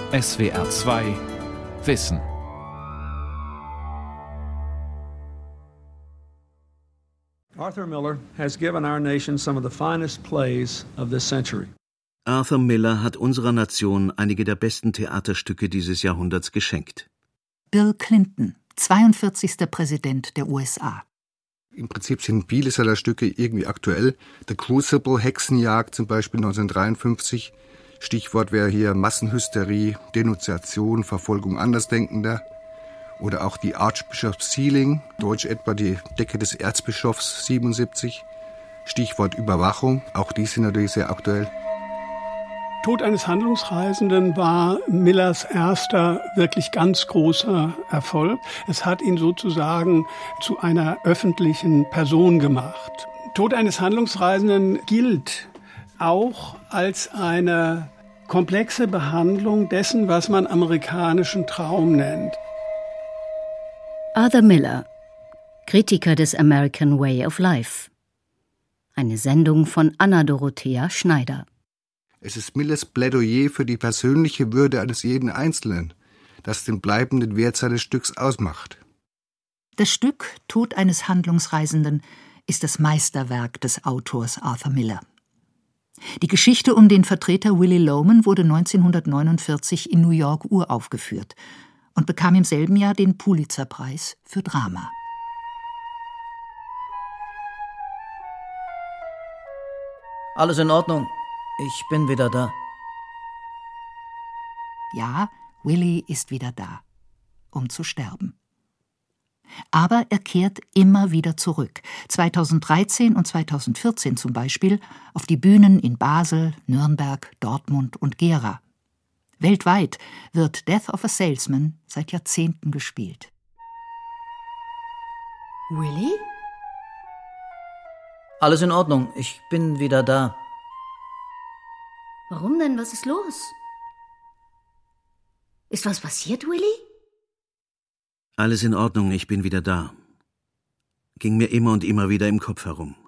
SWR 2 Wissen. Arthur Miller has given our nation some of the finest plays of this century. Arthur Miller hat unserer Nation einige der besten Theaterstücke dieses Jahrhunderts geschenkt. Bill Clinton, 42. Präsident der USA. Im Prinzip sind viele seiner Stücke irgendwie aktuell. The Crucible, Hexenjagd zum Beispiel 1953. Stichwort wäre hier Massenhysterie, Denunziation, Verfolgung Andersdenkender. Oder auch die Archbishop's Ceiling, deutsch etwa die Decke des Erzbischofs 77. Stichwort Überwachung, auch die sind natürlich sehr aktuell. Tod eines Handlungsreisenden war Millers erster wirklich ganz großer Erfolg. Es hat ihn sozusagen zu einer öffentlichen Person gemacht. Tod eines Handlungsreisenden gilt auch als eine komplexe Behandlung dessen, was man amerikanischen Traum nennt. Arthur Miller, Kritiker des American Way of Life. Eine Sendung von Anna Dorothea Schneider. Es ist Millers Plädoyer für die persönliche Würde eines jeden Einzelnen, das den bleibenden Wert seines Stücks ausmacht. Das Stück Tod eines Handlungsreisenden ist das Meisterwerk des Autors Arthur Miller. Die Geschichte um den Vertreter Willy Loman wurde 1949 in New York uraufgeführt und bekam im selben Jahr den Pulitzer-Preis für Drama. Alles in Ordnung. Ich bin wieder da. Ja, Willy ist wieder da, um zu sterben. Aber er kehrt immer wieder zurück. 2013 und 2014 zum Beispiel auf die Bühnen in Basel, Nürnberg, Dortmund und Gera. Weltweit wird Death of a Salesman seit Jahrzehnten gespielt. Willy? Alles in Ordnung. Ich bin wieder da. Warum denn? Was ist los? Ist was passiert, Willy? Alles in Ordnung, ich bin wieder da. Ging mir immer und immer wieder im Kopf herum.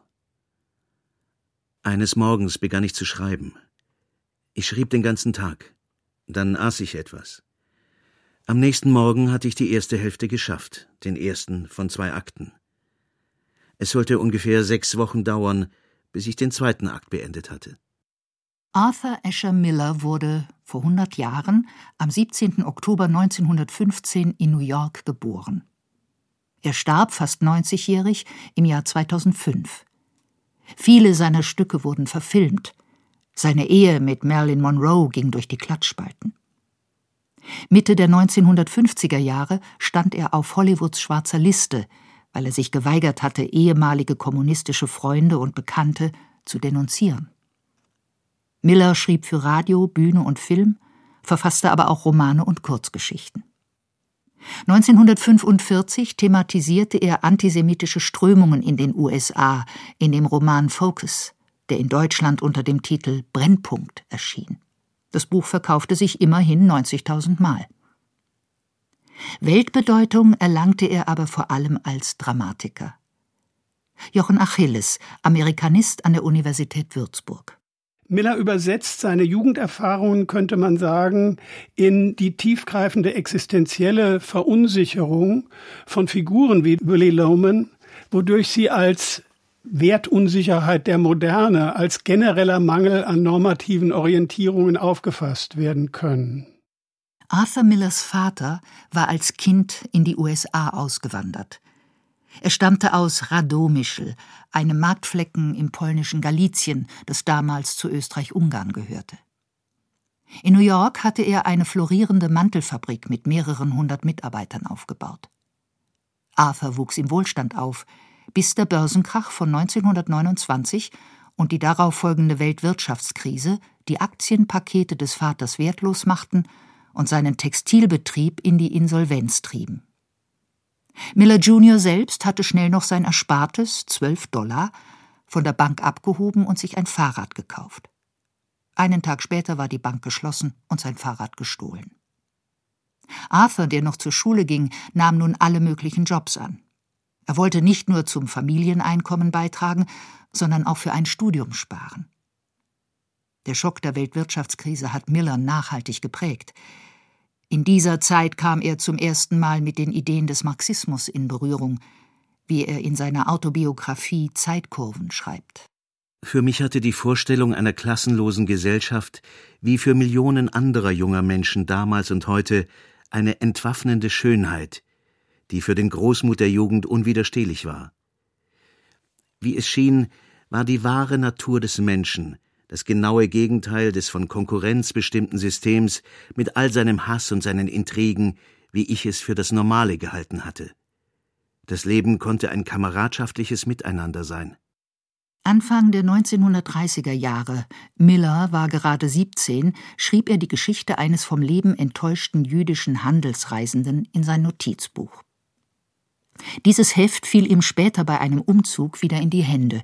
Eines Morgens begann ich zu schreiben. Ich schrieb den ganzen Tag. Dann aß ich etwas. Am nächsten Morgen hatte ich die erste Hälfte geschafft, den ersten von 2 Akten. Es sollte ungefähr 6 Wochen dauern, bis ich den zweiten Akt beendet hatte. Arthur Asher Miller wurde vor 100 Jahren am 17. Oktober 1915 in New York geboren. Er starb fast 90-jährig im Jahr 2005. Viele seiner Stücke wurden verfilmt. Seine Ehe mit Marilyn Monroe ging durch die Klatschspalten. Mitte der 1950er Jahre stand er auf Hollywoods schwarzer Liste, weil er sich geweigert hatte, ehemalige kommunistische Freunde und Bekannte zu denunzieren. Miller schrieb für Radio, Bühne und Film, verfasste aber auch Romane und Kurzgeschichten. 1945 thematisierte er antisemitische Strömungen in den USA in dem Roman Focus, der in Deutschland unter dem Titel Brennpunkt erschien. Das Buch verkaufte sich immerhin 90.000 Mal. Weltbedeutung erlangte er aber vor allem als Dramatiker. Jochen Achilles, Amerikanist an der Universität Würzburg. Miller übersetzt seine Jugenderfahrungen, könnte man sagen, in die tiefgreifende existenzielle Verunsicherung von Figuren wie Willy Loman, wodurch sie als Wertunsicherheit der Moderne, als genereller Mangel an normativen Orientierungen aufgefasst werden können. Arthur Millers Vater war als Kind in die USA ausgewandert. Er stammte aus Radomischl, einem Marktflecken im polnischen Galizien, das damals zu Österreich-Ungarn gehörte. In New York hatte er eine florierende Mantelfabrik mit mehreren 100 Mitarbeitern aufgebaut. Arthur wuchs im Wohlstand auf, bis der Börsenkrach von 1929 und die darauf folgende Weltwirtschaftskrise die Aktienpakete des Vaters wertlos machten und seinen Textilbetrieb in die Insolvenz trieben. Miller Jr. selbst hatte schnell noch sein Erspartes, $12, von der Bank abgehoben und sich ein Fahrrad gekauft. Einen Tag später war die Bank geschlossen und sein Fahrrad gestohlen. Arthur, der noch zur Schule ging, nahm nun alle möglichen Jobs an. Er wollte nicht nur zum Familieneinkommen beitragen, sondern auch für ein Studium sparen. Der Schock der Weltwirtschaftskrise hat Miller nachhaltig geprägt. In dieser Zeit kam er zum ersten Mal mit den Ideen des Marxismus in Berührung, wie er in seiner Autobiografie Zeitkurven schreibt. Für mich hatte die Vorstellung einer klassenlosen Gesellschaft, wie für Millionen anderer junger Menschen damals und heute, eine entwaffnende Schönheit, die für den Großmut der Jugend unwiderstehlich war. Wie es schien, war die wahre Natur des Menschen das genaue Gegenteil des von Konkurrenz bestimmten Systems mit all seinem Hass und seinen Intrigen, wie ich es für das Normale gehalten hatte. Das Leben konnte ein kameradschaftliches Miteinander sein. Anfang der 1930er Jahre, Miller war gerade 17, schrieb er die Geschichte eines vom Leben enttäuschten jüdischen Handelsreisenden in sein Notizbuch. Dieses Heft fiel ihm später bei einem Umzug wieder in die Hände.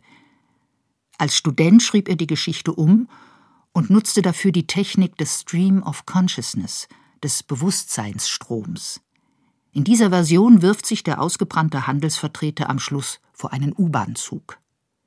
Als Student schrieb er die Geschichte um und nutzte dafür die Technik des Stream of Consciousness, des Bewusstseinsstroms. In dieser Version wirft sich der ausgebrannte Handelsvertreter am Schluss vor einen U-Bahn-Zug.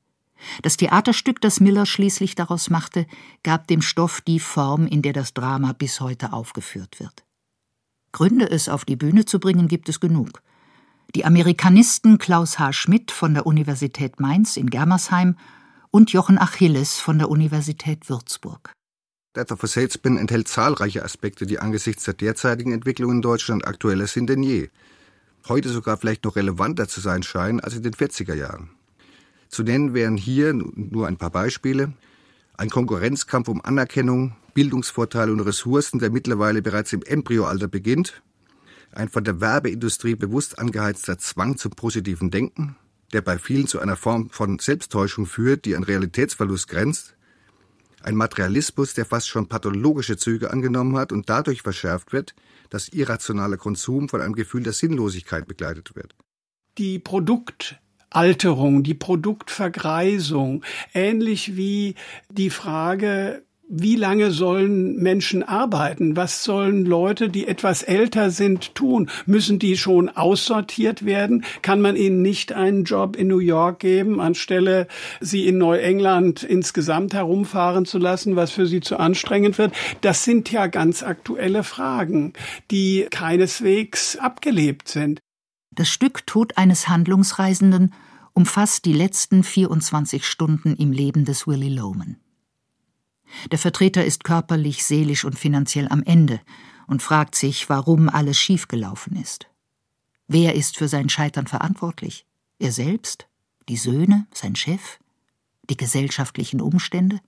Das Theaterstück, das Miller schließlich daraus machte, gab dem Stoff die Form, in der das Drama bis heute aufgeführt wird. Gründe, es auf die Bühne zu bringen, gibt es genug. Die Amerikanisten Klaus H. Schmidt von der Universität Mainz in Germersheim und Jochen Achilles von der Universität Würzburg. Death of a Salesman enthält zahlreiche Aspekte, die angesichts der derzeitigen Entwicklung in Deutschland aktueller sind denn je. Heute sogar vielleicht noch relevanter zu sein scheinen als in den 40er Jahren. Zu nennen wären hier nur ein paar Beispiele: ein Konkurrenzkampf um Anerkennung, Bildungsvorteile und Ressourcen, der mittlerweile bereits im Embryoalter beginnt, ein von der Werbeindustrie bewusst angeheizter Zwang zum positiven Denken, der bei vielen zu einer Form von Selbsttäuschung führt, die an Realitätsverlust grenzt, ein Materialismus, der fast schon pathologische Züge angenommen hat und dadurch verschärft wird, dass irrationaler Konsum von einem Gefühl der Sinnlosigkeit begleitet wird. Die Produktalterung, die Produktvergreisung, ähnlich wie die Frage, wie lange sollen Menschen arbeiten? Was sollen Leute, die etwas älter sind, tun? Müssen die schon aussortiert werden? Kann man ihnen nicht einen Job in New York geben, anstelle sie in Neuengland insgesamt herumfahren zu lassen, was für sie zu anstrengend wird? Das sind ja ganz aktuelle Fragen, die keineswegs abgelebt sind. Das Stück Tod eines Handlungsreisenden umfasst die letzten 24 Stunden im Leben des Willy Loman. Der Vertreter ist körperlich, seelisch und finanziell am Ende und fragt sich, warum alles schiefgelaufen ist. Wer ist für sein Scheitern verantwortlich? Er selbst? Die Söhne? Sein Chef? Die gesellschaftlichen Umstände?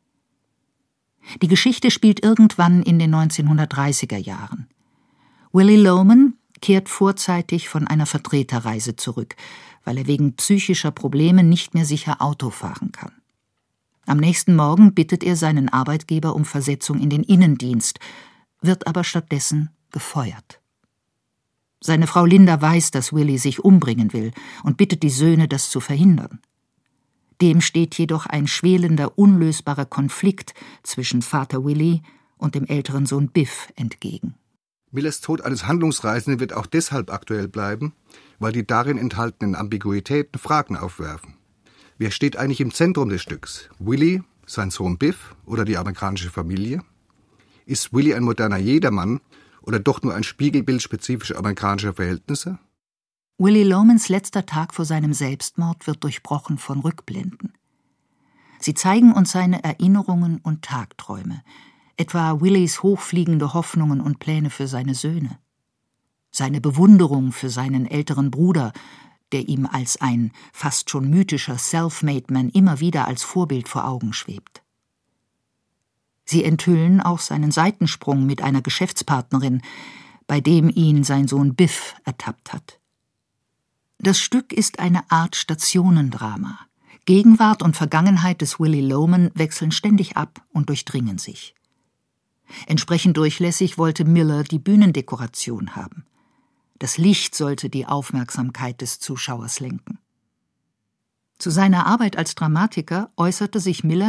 Die Geschichte spielt irgendwann in den 1930er Jahren. Willy Loman kehrt vorzeitig von einer Vertreterreise zurück, weil er wegen psychischer Probleme nicht mehr sicher Auto fahren kann. Am nächsten Morgen bittet er seinen Arbeitgeber um Versetzung in den Innendienst, wird aber stattdessen gefeuert. Seine Frau Linda weiß, dass Willy sich umbringen will und bittet die Söhne, das zu verhindern. Dem steht jedoch ein schwelender, unlösbarer Konflikt zwischen Vater Willy und dem älteren Sohn Biff entgegen. Millers Tod eines Handlungsreisenden wird auch deshalb aktuell bleiben, weil die darin enthaltenen Ambiguitäten Fragen aufwerfen. Wer steht eigentlich im Zentrum des Stücks? Willy, sein Sohn Biff oder die amerikanische Familie? Ist Willy ein moderner Jedermann oder doch nur ein Spiegelbild spezifischer amerikanischer Verhältnisse? Willy Lomans letzter Tag vor seinem Selbstmord wird durchbrochen von Rückblenden. Sie zeigen uns seine Erinnerungen und Tagträume, etwa Willys hochfliegende Hoffnungen und Pläne für seine Söhne. Seine Bewunderung für seinen älteren Bruder, der ihm als ein fast schon mythischer Self-Made-Man immer wieder als Vorbild vor Augen schwebt. Sie enthüllen auch seinen Seitensprung mit einer Geschäftspartnerin, bei dem ihn sein Sohn Biff ertappt hat. Das Stück ist eine Art Stationendrama. Gegenwart und Vergangenheit des Willy Loman wechseln ständig ab und durchdringen sich. Entsprechend durchlässig wollte Miller die Bühnendekoration haben. Das Licht sollte die Aufmerksamkeit des Zuschauers lenken. Zu seiner Arbeit als Dramatiker äußerte sich Miller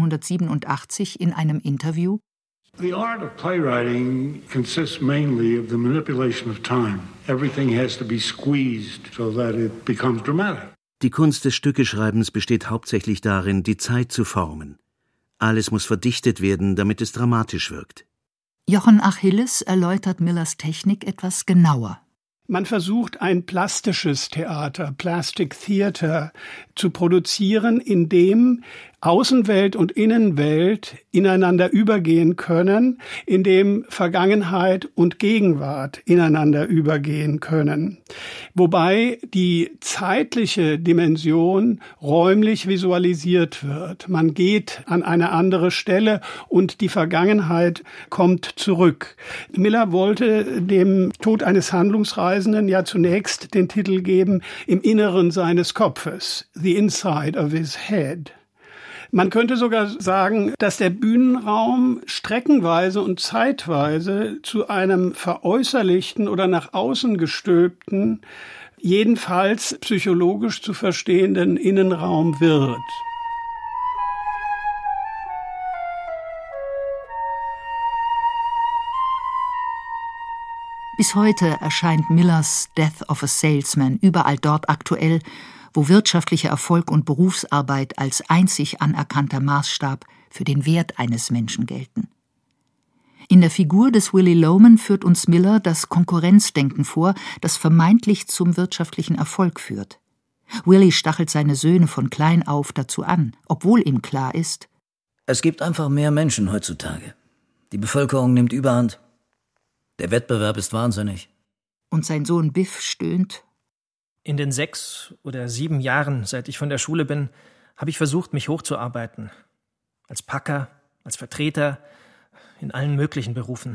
1987 in einem Interview: The art of playwriting consists mainly of the manipulation of time. Everything has to be squeezed so that it becomes dramatic. Die Kunst des Stückeschreibens besteht hauptsächlich darin, die Zeit zu formen. Alles muss verdichtet werden, damit es dramatisch wirkt. Jochen Achilles erläutert Millers Technik etwas genauer. Man versucht, ein plastisches Theater, Plastic Theater, zu produzieren, in dem Außenwelt und Innenwelt ineinander übergehen können, in dem Vergangenheit und Gegenwart ineinander übergehen können. Wobei die zeitliche Dimension räumlich visualisiert wird. Man geht an eine andere Stelle und die Vergangenheit kommt zurück. Miller wollte dem Tod eines Handlungsreisenden ja zunächst den Titel geben, im Inneren seines Kopfes, The Inside of His Head. Man könnte sogar sagen, dass der Bühnenraum streckenweise und zeitweise zu einem veräußerlichten oder nach außen gestülpten, jedenfalls psychologisch zu verstehenden Innenraum wird. Bis heute erscheint Millers Death of a Salesman überall dort aktuell, wo wirtschaftlicher Erfolg und Berufsarbeit als einzig anerkannter Maßstab für den Wert eines Menschen gelten. In der Figur des Willy Loman führt uns Miller das Konkurrenzdenken vor, das vermeintlich zum wirtschaftlichen Erfolg führt. Willy stachelt seine Söhne von klein auf dazu an, obwohl ihm klar ist: Es gibt einfach mehr Menschen heutzutage. Die Bevölkerung nimmt Überhand. Der Wettbewerb ist wahnsinnig. Und sein Sohn Biff stöhnt: In den 6 oder 7 Jahren, seit ich von der Schule bin, habe ich versucht, mich hochzuarbeiten. Als Packer, als Vertreter, in allen möglichen Berufen.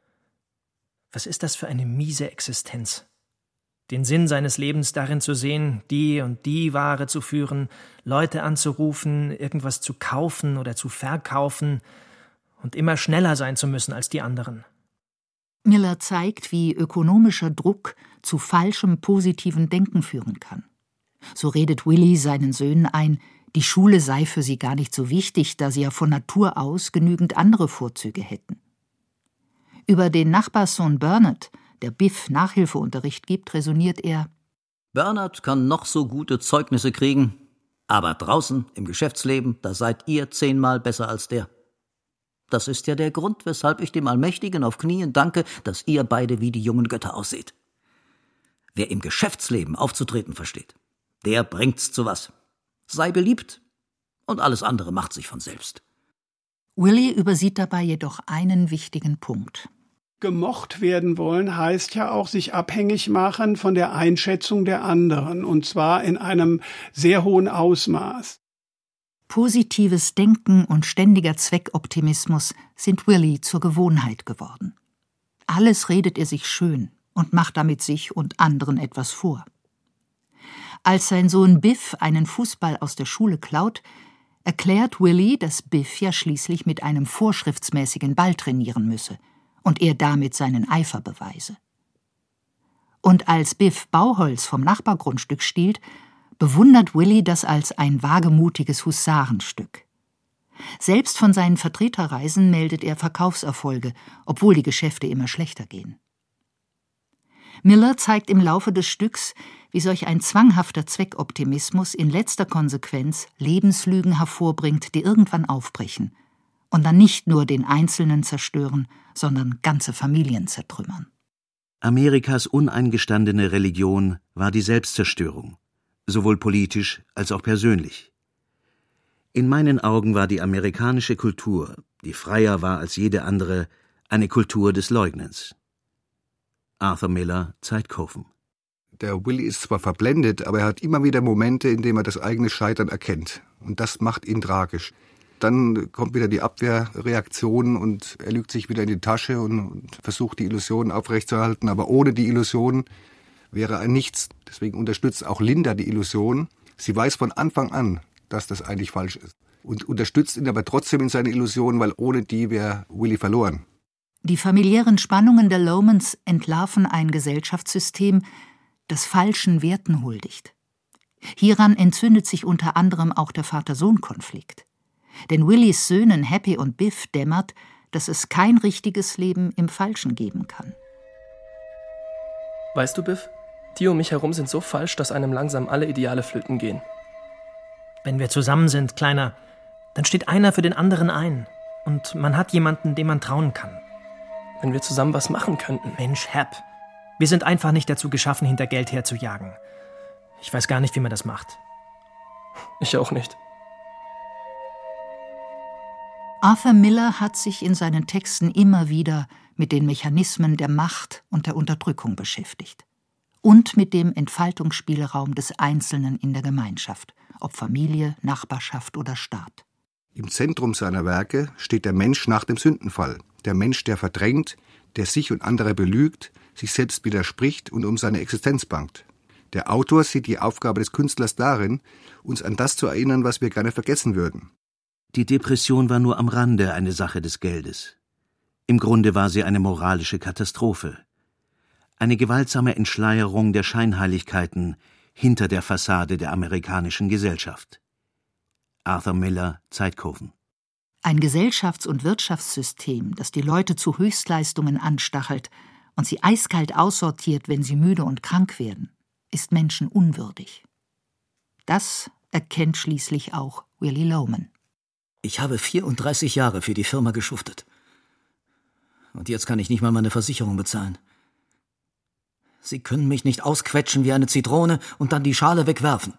Was ist das für eine miese Existenz? Den Sinn seines Lebens darin zu sehen, die und die Ware zu führen, Leute anzurufen, irgendwas zu kaufen oder zu verkaufen und immer schneller sein zu müssen als die anderen. Miller zeigt, wie ökonomischer Druck zu falschem positiven Denken führen kann. So redet Willy seinen Söhnen ein, die Schule sei für sie gar nicht so wichtig, da sie ja von Natur aus genügend andere Vorzüge hätten. Über den Nachbarssohn Bernard, der Biff Nachhilfeunterricht gibt, resoniert er: Bernard kann noch so gute Zeugnisse kriegen, aber draußen im Geschäftsleben, da seid ihr 10-mal besser als der. Das ist ja der Grund, weshalb ich dem Allmächtigen auf Knien danke, dass ihr beide wie die jungen Götter ausseht. Wer im Geschäftsleben aufzutreten versteht, der bringt's zu was. Sei beliebt und alles andere macht sich von selbst. Willy übersieht dabei jedoch einen wichtigen Punkt. Gemocht werden wollen heißt ja auch sich abhängig machen von der Einschätzung der anderen, und zwar in einem sehr hohen Ausmaß. Positives Denken und ständiger Zweckoptimismus sind Willy zur Gewohnheit geworden. Alles redet er sich schön und macht damit sich und anderen etwas vor. Als sein Sohn Biff einen Fußball aus der Schule klaut, erklärt Willy, dass Biff ja schließlich mit einem vorschriftsmäßigen Ball trainieren müsse und er damit seinen Eifer beweise. Und als Biff Bauholz vom Nachbargrundstück stiehlt, bewundert Willy das als ein wagemutiges Husarenstück. Selbst von seinen Vertreterreisen meldet er Verkaufserfolge, obwohl die Geschäfte immer schlechter gehen. Miller zeigt im Laufe des Stücks, wie solch ein zwanghafter Zweckoptimismus in letzter Konsequenz Lebenslügen hervorbringt, die irgendwann aufbrechen und dann nicht nur den Einzelnen zerstören, sondern ganze Familien zertrümmern. Amerikas uneingestandene Religion war die Selbstzerstörung, sowohl politisch als auch persönlich. In meinen Augen war die amerikanische Kultur, die freier war als jede andere, eine Kultur des Leugnens. Arthur Miller, Zeitkofen. Der Willy ist zwar verblendet, aber er hat immer wieder Momente, in denen er das eigene Scheitern erkennt. Und das macht ihn tragisch. Dann kommt wieder die Abwehrreaktion und er lügt sich wieder in die Tasche und versucht, die Illusionen aufrechtzuerhalten. Aber ohne die Illusionen wäre er nichts. Deswegen unterstützt auch Linda die Illusion. Sie weiß von Anfang an, dass das eigentlich falsch ist. Und unterstützt ihn aber trotzdem in seine Illusion, weil ohne die wäre Willy verloren. Die familiären Spannungen der Lomans entlarven ein Gesellschaftssystem, das falschen Werten huldigt. Hieran entzündet sich unter anderem auch der Vater-Sohn-Konflikt. Denn Willys Söhnen Happy und Biff dämmert, dass es kein richtiges Leben im Falschen geben kann. Weißt du, Biff, die um mich herum sind so falsch, dass einem langsam alle Ideale flöten gehen. Wenn wir zusammen sind, Kleiner, dann steht einer für den anderen ein. Und man hat jemanden, dem man trauen kann. wenn wir zusammen was machen könnten. Mensch, Hap, wir sind einfach nicht dazu geschaffen, hinter Geld herzujagen. Ich weiß gar nicht, wie man das macht. Ich auch nicht. Arthur Miller hat sich in seinen Texten immer wieder mit den Mechanismen der Macht und der Unterdrückung beschäftigt. Und mit dem Entfaltungsspielraum des Einzelnen in der Gemeinschaft, ob Familie, Nachbarschaft oder Staat. Im Zentrum seiner Werke steht der Mensch nach dem Sündenfall. Der Mensch, der verdrängt, der sich und andere belügt, sich selbst widerspricht und um seine Existenz bangt. Der Autor sieht die Aufgabe des Künstlers darin, uns an das zu erinnern, was wir gerne vergessen würden. Die Depression war nur am Rande eine Sache des Geldes. Im Grunde war sie eine moralische Katastrophe. Eine gewaltsame Entschleierung der Scheinheiligkeiten hinter der Fassade der amerikanischen Gesellschaft. Arthur Miller, Zeitkoven. Ein Gesellschafts- und Wirtschaftssystem, das die Leute zu Höchstleistungen anstachelt und sie eiskalt aussortiert, wenn sie müde und krank werden, ist menschenunwürdig. Das erkennt schließlich auch Willy Loman. Ich habe 34 Jahre für die Firma geschuftet. Und jetzt kann ich nicht mal meine Versicherung bezahlen. Sie können mich nicht ausquetschen wie eine Zitrone und dann die Schale wegwerfen.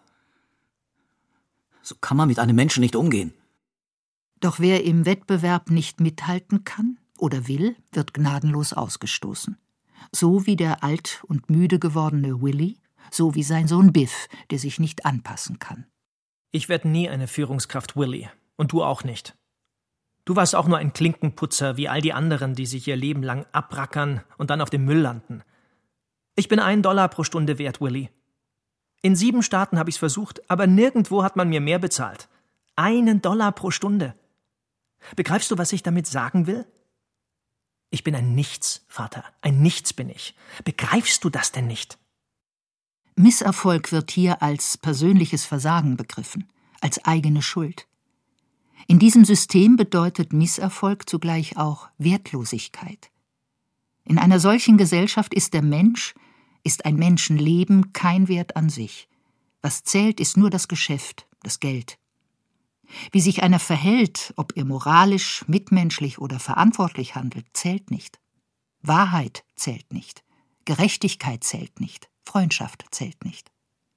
So kann man mit einem Menschen nicht umgehen. Doch wer im Wettbewerb nicht mithalten kann oder will, wird gnadenlos ausgestoßen. So wie der alt und müde gewordene Willy, so wie sein Sohn Biff, der sich nicht anpassen kann. Ich werde nie eine Führungskraft, Willy. Und du auch nicht. Du warst auch nur ein Klinkenputzer wie all die anderen, die sich ihr Leben lang abrackern und dann auf dem Müll landen. Ich bin $1 pro Stunde wert, Willy. In 7 Staaten habe ich's versucht, aber nirgendwo hat man mir mehr bezahlt. $1 pro Stunde. Begreifst du, was ich damit sagen will? Ich bin ein Nichts, Vater. Ein Nichts bin ich. Begreifst du das denn nicht? Misserfolg wird hier als persönliches Versagen begriffen, als eigene Schuld. In diesem System bedeutet Misserfolg zugleich auch Wertlosigkeit. In einer solchen Gesellschaft ist der Mensch, ist ein Menschenleben kein Wert an sich. Was zählt, ist nur das Geschäft, das Geld. Wie sich einer verhält, ob er moralisch, mitmenschlich oder verantwortlich handelt, zählt nicht. Wahrheit zählt nicht. Gerechtigkeit zählt nicht. Freundschaft zählt nicht.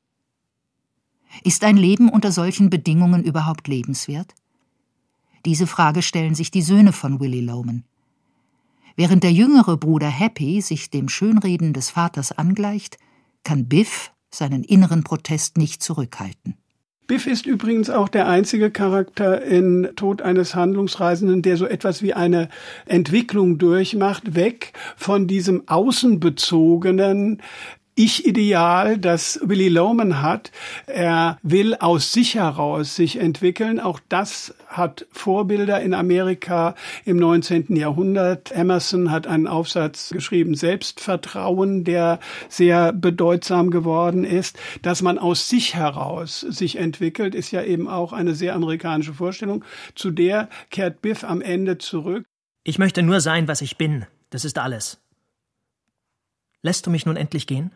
Ist ein Leben unter solchen Bedingungen überhaupt lebenswert? Diese Frage stellen sich die Söhne von Willy Loman. Während der jüngere Bruder Happy sich dem Schönreden des Vaters angleicht, kann Biff seinen inneren Protest nicht zurückhalten. Biff ist übrigens auch der einzige Charakter in Tod eines Handlungsreisenden, der so etwas wie eine Entwicklung durchmacht, weg von diesem außenbezogenen Ich-Ideal, das Willy Loman hat. Er will aus sich heraus sich entwickeln. Auch das hat Vorbilder in Amerika im 19. Jahrhundert. Emerson hat einen Aufsatz geschrieben, Selbstvertrauen, der sehr bedeutsam geworden ist. Dass man aus sich heraus sich entwickelt, ist ja eben auch eine sehr amerikanische Vorstellung. Zu der kehrt Biff am Ende zurück. Ich möchte nur sein, was ich bin. Das ist alles. Lässt du mich nun endlich gehen?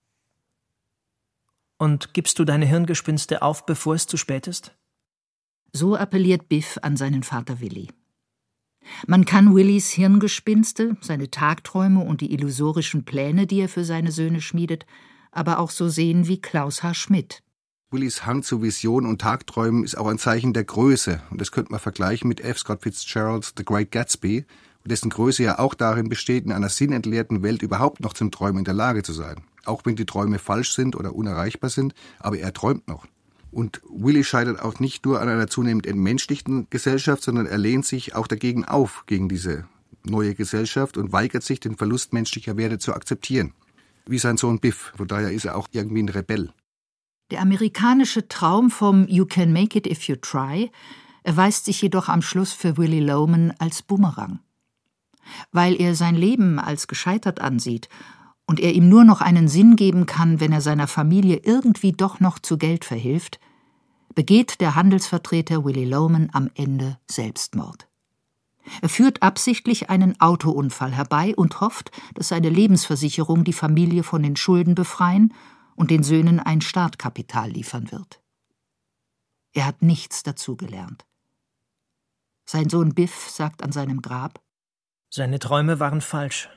Und gibst du deine Hirngespinste auf, bevor es zu spät ist? So appelliert Biff an seinen Vater Willy. Man kann Willys Hirngespinste, seine Tagträume und die illusorischen Pläne, die er für seine Söhne schmiedet, aber auch so sehen wie Klaus H. Schmidt. Willys Hang zu Visionen und Tagträumen ist auch ein Zeichen der Größe. Und das könnte man vergleichen mit F. Scott Fitzgeralds The Great Gatsby, dessen Größe ja auch darin besteht, in einer sinnentleerten Welt überhaupt noch zum Träumen in der Lage zu sein. Auch wenn die Träume falsch sind oder unerreichbar sind, aber er träumt noch. Und Willy scheitert auch nicht nur an einer zunehmend entmenschlichten Gesellschaft, sondern er lehnt sich auch dagegen auf, gegen diese neue Gesellschaft und weigert sich, den Verlust menschlicher Werte zu akzeptieren. Wie sein Sohn Biff, von daher ist er auch irgendwie ein Rebell. Der amerikanische Traum vom You can make it if you try erweist sich jedoch am Schluss für Willy Loman als Bumerang. Weil er sein Leben als gescheitert ansieht und er ihm nur noch einen Sinn geben kann, wenn er seiner Familie irgendwie doch noch zu Geld verhilft, begeht der Handelsvertreter Willy Loman am Ende Selbstmord. Er führt absichtlich einen Autounfall herbei und hofft, dass seine Lebensversicherung die Familie von den Schulden befreien und den Söhnen ein Startkapital liefern wird. Er hat nichts dazugelernt. Sein Sohn Biff sagt an seinem Grab: Seine Träume waren falsch.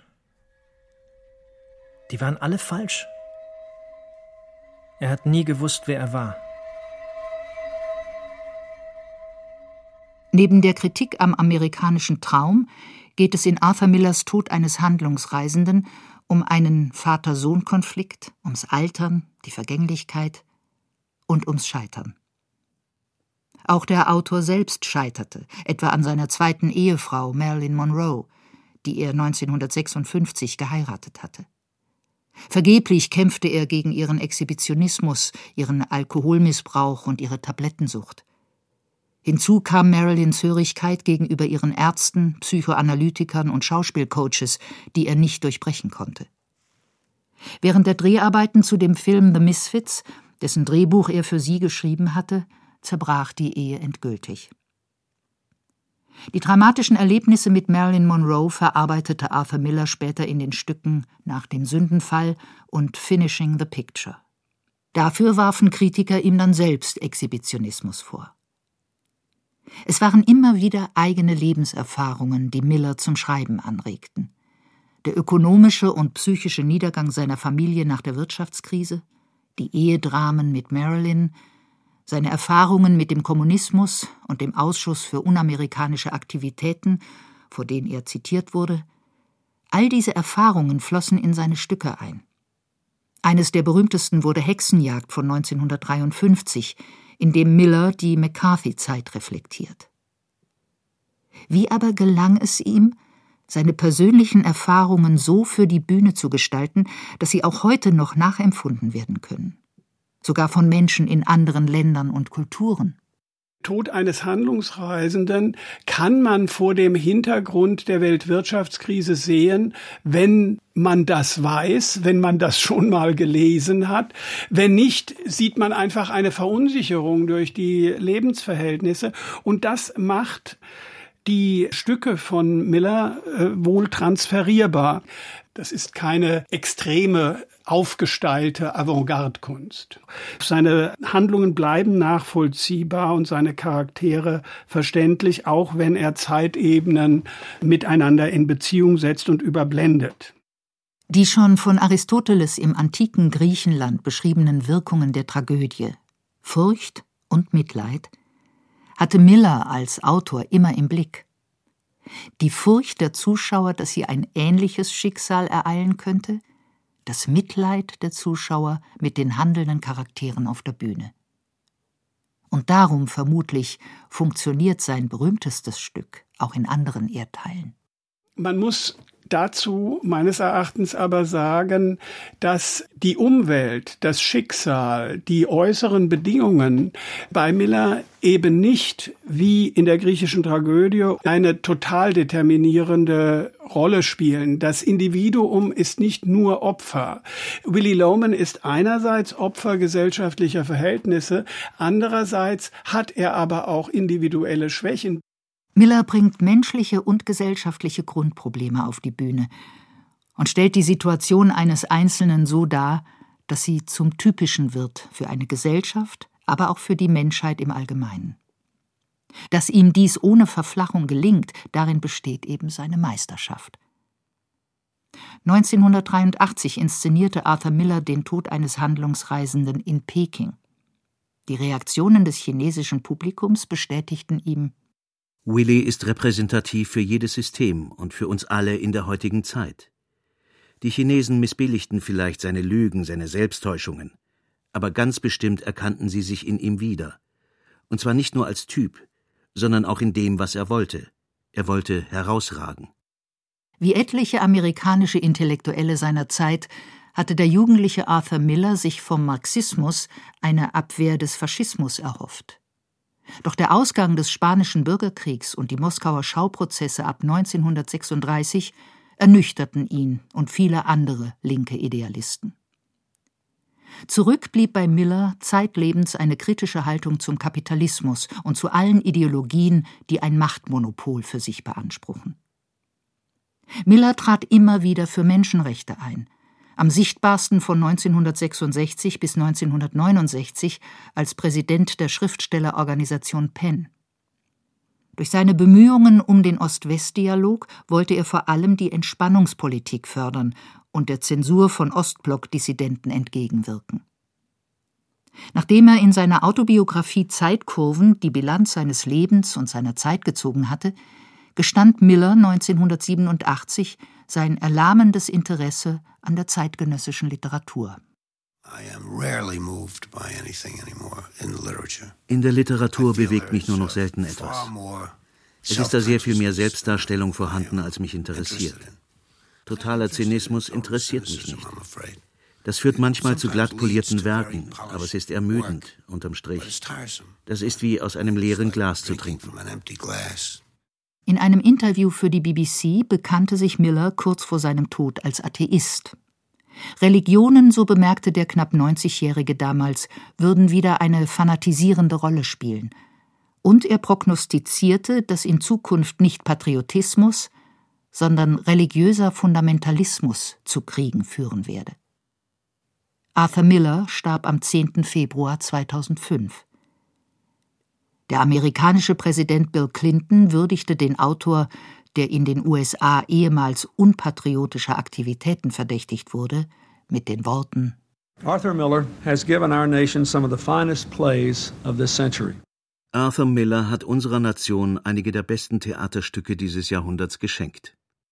Die waren alle falsch. Er hat nie gewusst, wer er war. Neben der Kritik am amerikanischen Traum geht es in Arthur Millers Tod eines Handlungsreisenden um einen Vater-Sohn-Konflikt, ums Altern, die Vergänglichkeit und ums Scheitern. Auch der Autor selbst scheiterte, etwa an seiner zweiten Ehefrau Marilyn Monroe, die er 1956 geheiratet hatte. Vergeblich kämpfte er gegen ihren Exhibitionismus, ihren Alkoholmissbrauch und ihre Tablettensucht. Hinzu kam Marilyns Hörigkeit gegenüber ihren Ärzten, Psychoanalytikern und Schauspielcoaches, die er nicht durchbrechen konnte. Während der Dreharbeiten zu dem Film The Misfits, dessen Drehbuch er für sie geschrieben hatte, zerbrach die Ehe endgültig. Die dramatischen Erlebnisse mit Marilyn Monroe verarbeitete Arthur Miller später in den Stücken Nach dem Sündenfall und Finishing the Picture. Dafür warfen Kritiker ihm dann selbst Exhibitionismus vor. Es waren immer wieder eigene Lebenserfahrungen, die Miller zum Schreiben anregten. Der ökonomische und psychische Niedergang seiner Familie nach der Wirtschaftskrise, die Ehedramen mit Marilyn, seine Erfahrungen mit dem Kommunismus und dem Ausschuss für unamerikanische Aktivitäten, vor denen er zitiert wurde, all diese Erfahrungen flossen in seine Stücke ein. Eines der berühmtesten wurde Hexenjagd von 1953, in dem Miller die McCarthy-Zeit reflektiert. Wie aber gelang es ihm, seine persönlichen Erfahrungen so für die Bühne zu gestalten, dass sie auch heute noch nachempfunden werden können? Sogar von Menschen in anderen Ländern und Kulturen. Tod eines Handlungsreisenden kann man vor dem Hintergrund der Weltwirtschaftskrise sehen, wenn man das weiß, wenn man das schon mal gelesen hat. Wenn nicht, sieht man einfach eine Verunsicherung durch die Lebensverhältnisse. Und das macht die Stücke von Miller wohl transferierbar. Das ist keine extreme, aufgestylte Avantgarde-Kunst. Seine Handlungen bleiben nachvollziehbar und seine Charaktere verständlich, auch wenn er Zeitebenen miteinander in Beziehung setzt und überblendet. Die schon von Aristoteles im antiken Griechenland beschriebenen Wirkungen der Tragödie, Furcht und Mitleid, hatte Miller als Autor immer im Blick. Die Furcht der Zuschauer, dass sie ein ähnliches Schicksal ereilen könnte, das Mitleid der Zuschauer mit den handelnden Charakteren auf der Bühne. Und darum vermutlich funktioniert sein berühmtestes Stück auch in anderen Erdteilen. Man muss dazu meines Erachtens aber sagen, dass die Umwelt, das Schicksal, die äußeren Bedingungen bei Miller eben nicht wie in der griechischen Tragödie eine total determinierende Rolle spielen. Das Individuum ist nicht nur Opfer. Willy Loman ist einerseits Opfer gesellschaftlicher Verhältnisse, andererseits hat er aber auch individuelle Schwächen. Miller bringt menschliche und gesellschaftliche Grundprobleme auf die Bühne und stellt die Situation eines Einzelnen so dar, dass sie zum Typischen wird für eine Gesellschaft, aber auch für die Menschheit im Allgemeinen. Dass ihm dies ohne Verflachung gelingt, darin besteht eben seine Meisterschaft. 1983 inszenierte Arthur Miller den Tod eines Handlungsreisenden in Peking. Die Reaktionen des chinesischen Publikums bestätigten ihm: Willy ist repräsentativ für jedes System und für uns alle in der heutigen Zeit. Die Chinesen missbilligten vielleicht seine Lügen, seine Selbsttäuschungen, aber ganz bestimmt erkannten sie sich in ihm wieder. Und zwar nicht nur als Typ, sondern auch in dem, was er wollte. Er wollte herausragen. Wie etliche amerikanische Intellektuelle seiner Zeit hatte der jugendliche Arthur Miller sich vom Marxismus eine Abwehr des Faschismus erhofft. Doch der Ausgang des Spanischen Bürgerkriegs und die Moskauer Schauprozesse ab 1936 ernüchterten ihn und viele andere linke Idealisten. Zurück blieb bei Miller zeitlebens eine kritische Haltung zum Kapitalismus und zu allen Ideologien, die ein Machtmonopol für sich beanspruchen. Miller trat immer wieder für Menschenrechte ein, am sichtbarsten von 1966 bis 1969 als Präsident der Schriftstellerorganisation PEN. Durch seine Bemühungen um den Ost-West-Dialog wollte er vor allem die Entspannungspolitik fördern und der Zensur von Ostblock-Dissidenten entgegenwirken. Nachdem er in seiner Autobiografie Zeitkurven die Bilanz seines Lebens und seiner Zeit gezogen hatte, gestand Miller 1987 sein erlahmendes Interesse an der zeitgenössischen Literatur. In der Literatur bewegt mich nur noch selten etwas. Es ist da sehr viel mehr Selbstdarstellung vorhanden, als mich interessiert. Totaler Zynismus interessiert mich nicht. Das führt manchmal zu glatt polierten Werken, aber es ist ermüdend, unterm Strich. Das ist wie aus einem leeren Glas zu trinken. In einem Interview für die BBC bekannte sich Miller kurz vor seinem Tod als Atheist. Religionen, so bemerkte der knapp 90-Jährige damals, würden wieder eine fanatisierende Rolle spielen. Und er prognostizierte, dass in Zukunft nicht Patriotismus, sondern religiöser Fundamentalismus zu Kriegen führen werde. Arthur Miller starb am 10. Februar 2005. Der amerikanische Präsident Bill Clinton würdigte den Autor, der in den USA ehemals unpatriotischer Aktivitäten verdächtigt wurde, mit den Worten: Arthur Miller has given our nation some of the finest plays of this century. Arthur Miller hat unserer Nation einige der besten Theaterstücke dieses Jahrhunderts geschenkt.